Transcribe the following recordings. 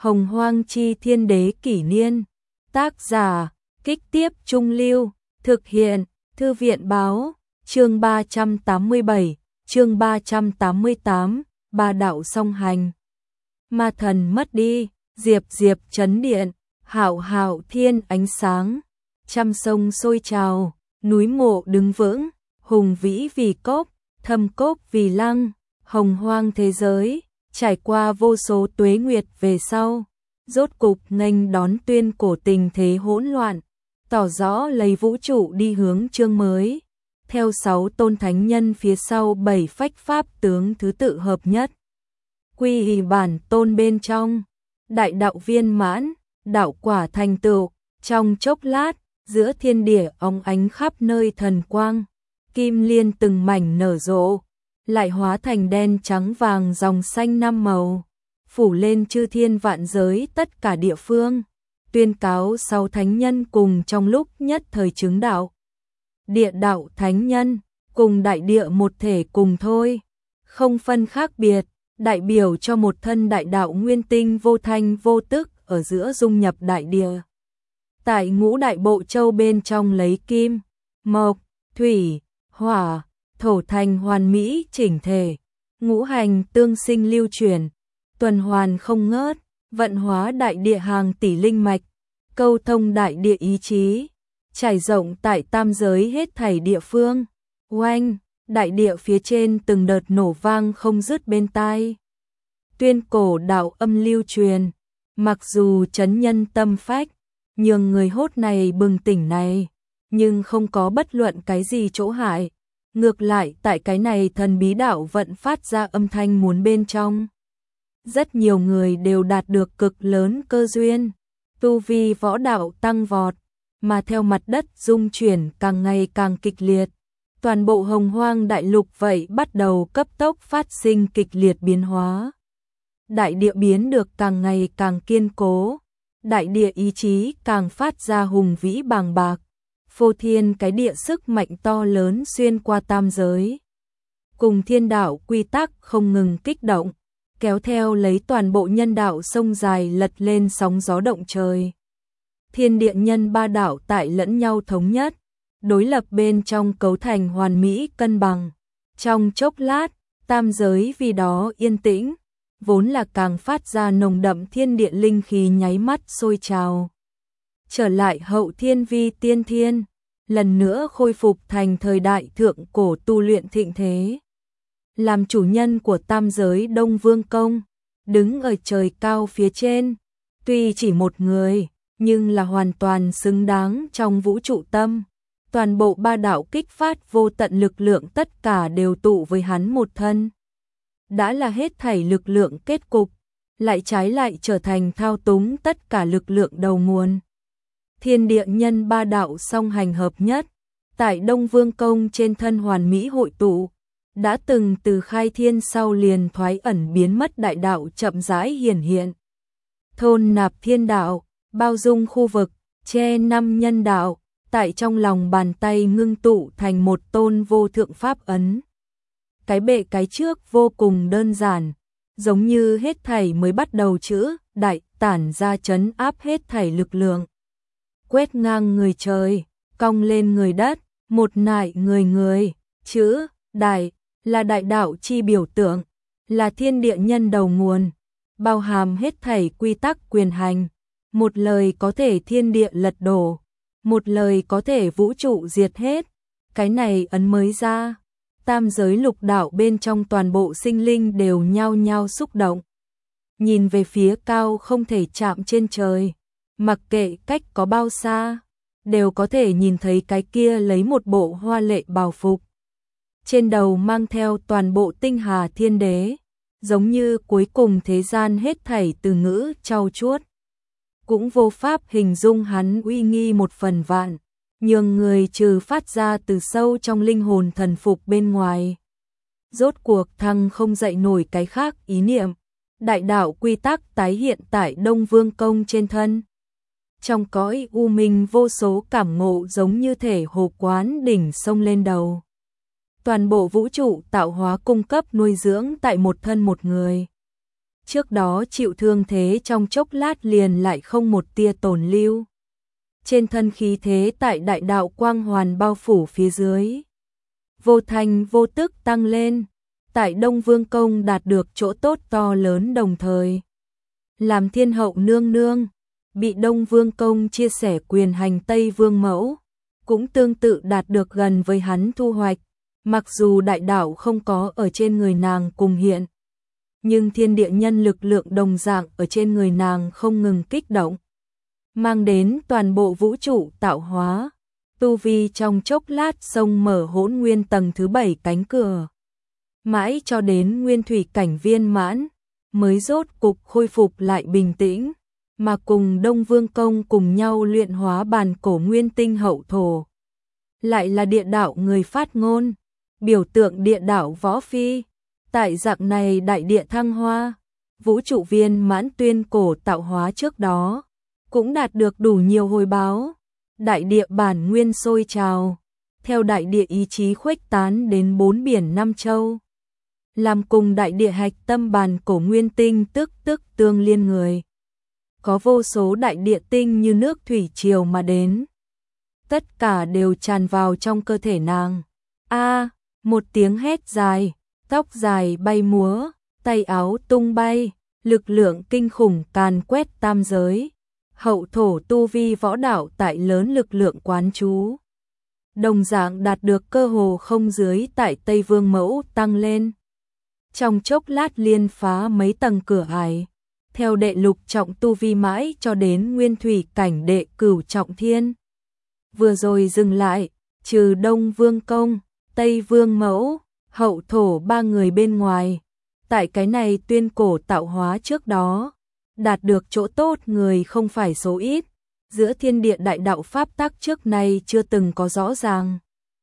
Hồng Hoang Chi Thiên Đế Kỷ Niên. Tác giả, Kích Tiếp Trung Lưu. Thực hiện, Thư viện Báo. Chương 387, chương 388, Ba đạo song hành. Ma thần mất đi, diệp diệp chấn điện, hạo hạo thiên ánh sáng. Trăm sông sôi trào, núi mộ đứng vững, hùng vĩ vì cốc, thâm cốc vì lăng. Hồng hoang thế giới, trải qua vô số tuế nguyệt về sau, rốt cục nghênh đón tuyên cổ tình thế hỗn loạn, tỏ rõ lấy vũ trụ đi hướng chương mới. Theo 6 tôn thánh nhân phía sau 7 phách pháp tướng thứ tự hợp nhất. Quy y bản tôn bên trong, đại đạo viên mãn, đạo quả thành tựu, trong chốc lát, giữa thiên địa óng ánh khắp nơi thần quang, kim liên từng mảnh nở rộ, lại hóa thành đen trắng vàng dòng xanh năm màu, phủ lên chư thiên vạn giới tất cả địa phương, tuyên cáo 6 thánh nhân cùng trong lúc nhất thời chứng đạo. Địa đạo thánh nhân, cùng đại địa một thể cùng thôi, không phân khác biệt, đại biểu cho một thân đại đạo nguyên tinh vô thanh vô tức ở giữa dung nhập đại địa. Tại ngũ đại bộ châu bên trong lấy kim, mộc, thủy, hỏa, thổ thành hoàn mỹ chỉnh thể, ngũ hành tương sinh lưu chuyển, tuần hoàn không ngớt, vận hóa đại địa hàng tỷ linh mạch, câu thông đại địa ý chí, trải rộng tại tam giới hết thảy địa phương. Oanh, đại địa phía trên từng đợt nổ vang không dứt bên tai. Tuyên cổ đạo âm lưu truyền, mặc dù chấn nhân tâm phách, nhường người hốt này bừng tỉnh này, nhưng không có bất luận cái gì chỗ hại. Ngược lại tại cái này thần bí đạo vận phát ra âm thanh muốn bên trong. Rất nhiều người đều đạt được cực lớn cơ duyên, tu vi võ đạo tăng vọt, mà theo mặt đất dung chuyển càng ngày càng kịch liệt. Toàn bộ hồng hoang đại lục vậy bắt đầu cấp tốc phát sinh kịch liệt biến hóa. Đại địa biến được càng ngày càng kiên cố, đại địa ý chí càng phát ra hùng vĩ bàng bạc, phô thiên cái địa sức mạnh to lớn xuyên qua tam giới. Cùng thiên đạo quy tắc không ngừng kích động, kéo theo lấy toàn bộ nhân đạo sông dài lật lên sóng gió động trời. Thiên địa nhân ba đạo tại lẫn nhau thống nhất, đối lập bên trong cấu thành hoàn mỹ cân bằng. Trong chốc lát, tam giới vì đó yên tĩnh, vốn là càng phát ra nồng đậm thiên địa linh khí nháy mắt sôi trào. Trở lại hậu thiên vi tiên thiên, lần nữa khôi phục thành thời đại thượng cổ tu luyện thịnh thế. Làm chủ nhân của tam giới Đông Vương Công, đứng ở trời cao phía trên, tuy chỉ một người, nhưng là hoàn toàn xứng đáng trong vũ trụ tâm. Toàn bộ ba đạo kích phát vô tận lực lượng tất cả đều tụ với hắn một thân. Đã là hết thảy lực lượng kết cục, lại trái lại trở thành thao túng tất cả lực lượng đầu nguồn. Thiên địa nhân ba đạo song hành hợp nhất, tại Đông Vương Công trên thân hoàn mỹ hội tụ, đã từng từ khai thiên sau liền thoái ẩn biến mất đại đạo chậm rãi hiển hiện. Thôn nạp thiên đạo, bao dung khu vực, che năm nhân đạo, tại trong lòng bàn tay ngưng tụ thành một tôn vô thượng pháp ấn. Cái bệ cái trước vô cùng đơn giản, giống như hết thảy mới bắt đầu chữ đại tản ra trấn áp hết thảy lực lượng. Quét ngang người trời, cong lên người đất, một nại người người, chữ đại là đại đạo chi biểu tượng, là thiên địa nhân đầu nguồn, bao hàm hết thảy quy tắc quyền hành. Một lời có thể thiên địa lật đổ, một lời có thể vũ trụ diệt hết. Cái này ấn mới ra, tam giới lục đạo bên trong toàn bộ sinh linh đều nhao nhao xúc động. Nhìn về phía cao không thể chạm trên trời, mặc kệ cách có bao xa, đều có thể nhìn thấy cái kia lấy một bộ hoa lệ bào phục. Trên đầu mang theo toàn bộ tinh hà thiên đế, giống như cuối cùng thế gian hết thảy từ ngữ trau chuốt. Cũng vô pháp hình dung hắn uy nghi một phần vạn, nhường người trừ phát ra từ sâu trong linh hồn thần phục bên ngoài. Rốt cuộc thăng không dậy nổi cái khác ý niệm, đại đạo quy tắc tái hiện tại Đông Vương Công trên thân. Trong cõi u minh vô số cảm ngộ giống như thể hồ quán đỉnh sông lên đầu. Toàn bộ vũ trụ tạo hóa cung cấp nuôi dưỡng tại một thân một người. trước đó chịu thương thế trong chốc lát liền lại không một tia tổn lưu. Trên thân khí thế tại đại đạo quang hoàn bao phủ phía dưới, vô thành vô tức tăng lên, tại Đông Vương Công đạt được chỗ tốt to lớn đồng thời. Làm thiên hậu nương nương, bị Đông Vương Công chia sẻ quyền hành Tây Vương Mẫu, cũng tương tự đạt được gần với hắn thu hoạch, mặc dù đại đạo không có ở trên người nàng cùng hiện, nhưng thiên địa nhân lực lượng đồng dạng ở trên người nàng không ngừng kích động, mang đến toàn bộ vũ trụ tạo hóa, tu vi trong chốc lát xông mở Hỗn Nguyên tầng thứ 7 cánh cửa, mãi cho đến nguyên thủy cảnh viên mãn, mới rốt cục khôi phục lại bình tĩnh, mà cùng Đông Vương Công cùng nhau luyện hóa bàn cổ nguyên tinh hậu thổ. Lại là địa đạo người phát ngôn, biểu tượng địa đạo võ phi, tại dạng này đại địa thăng hoa, vũ trụ viên mãn tuyên cổ tạo hóa trước đó, cũng đạt được đủ nhiều hồi báo, đại địa bản nguyên sôi trào, theo đại địa ý chí khuếch tán đến 4 biển 5 châu. Làm cùng đại địa hạch tâm bàn cổ nguyên tinh tức tương liên người. Có vô số đại địa tinh như nước thủy triều mà đến. Tất cả đều tràn vào trong cơ thể nàng. Một tiếng hét dài, tóc dài bay múa, tay áo tung bay, lực lượng kinh khủng càn quét tam giới. Hậu thổ tu vi võ đạo tại lớn lực lượng quán chú. Đồng dạng đạt được cơ hồ không dưới tại Tây Vương Mẫu tăng lên. Trong chốc lát liên phá mấy tầng cửa ải, theo đệ lục trọng tu vi mãi cho đến nguyên thủy cảnh đệ cửu trọng thiên. Vừa rồi dừng lại, trừ Đông Vương Công, Tây Vương Mẫu, hậu thổ ba người bên ngoài, tại cái này tuyên cổ tạo hóa trước đó, đạt được chỗ tốt người không phải số ít, giữa thiên địa đại đạo pháp tắc trước nay chưa từng có rõ ràng.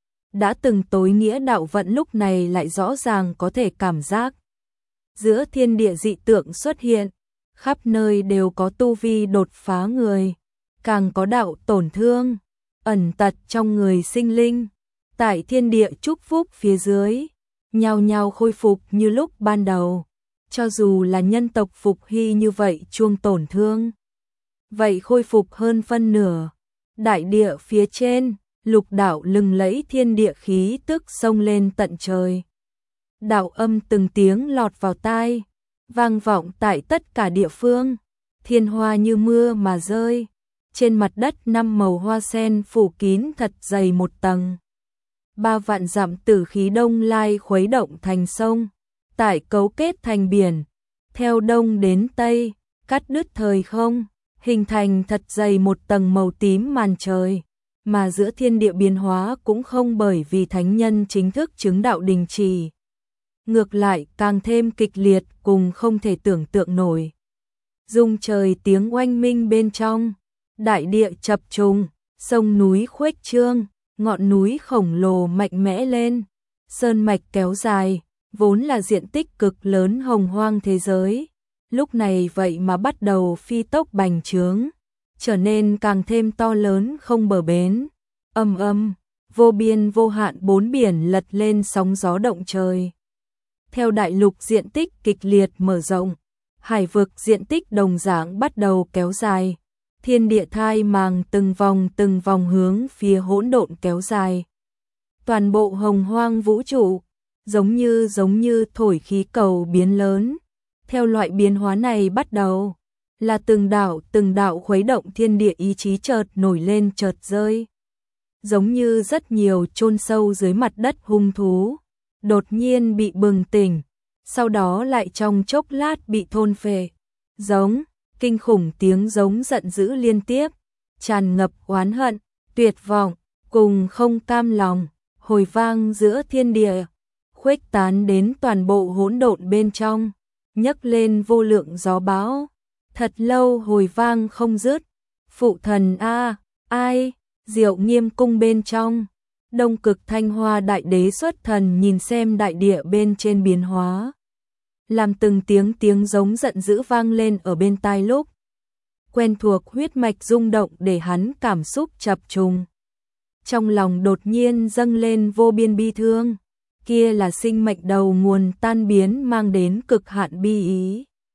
Đã từng tối nghĩa đạo vận lúc này lại rõ ràng có thể cảm giác. Giữa thiên địa dị tượng xuất hiện, khắp nơi đều có tu vi đột phá người, càng có đạo tổn thương, ẩn tật trong người sinh linh, tại thiên địa chúc phúc phía dưới, nhao nhao khôi phục như lúc ban đầu, cho dù là nhân tộc phục hy như vậy chuông tổn thương. Vậy khôi phục hơn phân nửa, đại địa phía trên, lục đạo lừng lẫy thiên địa khí tức xông lên tận trời. Đạo âm từng tiếng lọt vào tai, vang vọng tại tất cả địa phương, thiên hoa như mưa mà rơi, trên mặt đất 5 màu hoa sen phủ kín thật dày một tầng. 3 vạn dặm tử khí đông lai khuấy động thành sông, tại cấu kết thành biển, theo đông đến tây, cắt đứt thời không, hình thành thật dày một tầng màu tím màn trời, mà giữa thiên địa biến hóa cũng không bởi vì thánh nhân chính thức chứng đạo đình trì. Ngược lại càng thêm kịch liệt cùng không thể tưởng tượng nổi. Rung trời tiếng oanh minh bên trong, đại địa chập trùng, sông núi khuếch trương, ngọn núi khổng lồ mạnh mẽ lên, sơn mạch kéo dài, vốn là diện tích cực lớn hồng hoang thế giới, lúc này vậy mà bắt đầu phi tốc bành trướng, trở nên càng thêm to lớn không bờ bến. Vô biên vô hạn 4 biển lật lên sóng gió động trời. Theo đại lục diện tích kịch liệt mở rộng, hải vực diện tích đồng dạng bắt đầu kéo dài, thiên địa thai màng từng vòng hướng phía hỗn độn kéo dài. Toàn bộ hồng hoang vũ trụ, giống như thổi khí cầu biến lớn. Theo loại biến hóa này bắt đầu, là từng đạo khuấy động thiên địa ý chí chợt nổi lên chợt rơi. Giống như rất nhiều chôn sâu dưới mặt đất hung thú, đột nhiên bị bừng tỉnh, sau đó lại trong chốc lát bị thôn phệ. Giống, kinh khủng tiếng giống giận dữ liên tiếp, tràn ngập oán hận, tuyệt vọng, cùng không cam lòng, hồi vang giữa thiên địa, khuếch tán đến toàn bộ hỗn độn bên trong, nhấc lên vô lượng gió bão, thật lâu hồi vang không dứt. Phụ thần ai, Diệu Nghiêm cung bên trong, Đông Cực Thanh Hoa Đại Đế xuất thần nhìn xem đại địa bên trên biến hóa. Làm từng tiếng giống giận dữ vang lên ở bên tai lúc. Quen thuộc huyết mạch rung động để hắn cảm xúc chập trùng. Trong lòng đột nhiên dâng lên vô biên bi thương, kia là sinh mệnh đầu nguồn tan biến mang đến cực hạn bi ý.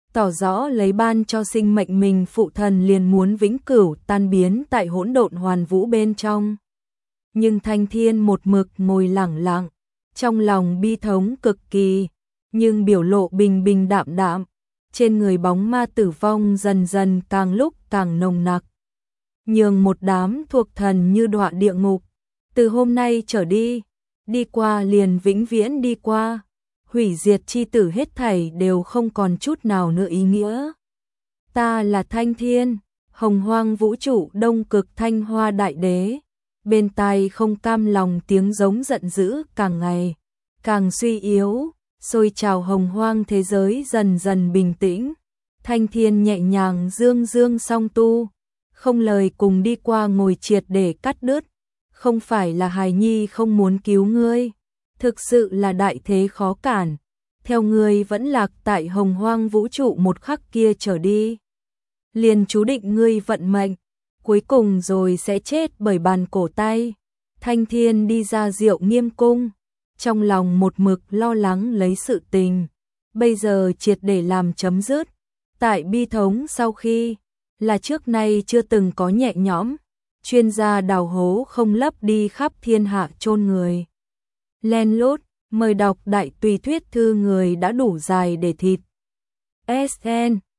tỏ rõ lấy ban cho sinh mệnh mình phụ thần liền muốn vĩnh cửu tan biến tại hỗn độn hoàn vũ bên trong. Nhưng Thanh Thiên một mực ngồi lẳng lặng, trong lòng bi thống cực kỳ, nhưng biểu lộ bình bình đạm đạm, trên người bóng ma tử vong dần dần càng lúc càng nồng nặc. Nhường một đám thuộc thần như đọa địa ngục, từ hôm nay trở đi, đi qua liền vĩnh viễn đi qua, hủy diệt chi tử hết thảy đều không còn chút nào nữa ý nghĩa. Ta là Thanh Thiên, hồng hoang vũ trụ đông cực Thanh Hoa Đại Đế. Bên tai không cam lòng tiếng giống giận dữ càng ngày càng suy yếu, sôi trào hồng hoang thế giới dần dần bình tĩnh. Thanh Thiên nhẹ nhàng dương dương song tu, không lời cùng đi qua ngồi triệt để cắt đứt. Không phải là hài nhi không muốn cứu ngươi, thực sự là đại thế khó cản. Theo ngươi vẫn lạc tại hồng hoang vũ trụ một khắc kia trở đi, liền chú định ngươi vận mệnh, cuối cùng rồi sẽ chết bởi bàn cổ tay. Thanh Thiên đi ra Diệu Nghiêm cung, trong lòng một mực lo lắng lấy sự tình, bây giờ triệt để làm chấm dứt. Tại bi thống sau khi, là trước nay chưa từng có nhẹ nhõm, chuyên gia đào hố không lấp đi khắp thiên hạ chôn người. Len lút, mời đọc đại tùy thuyết thư người đã đủ dài để thịt. SN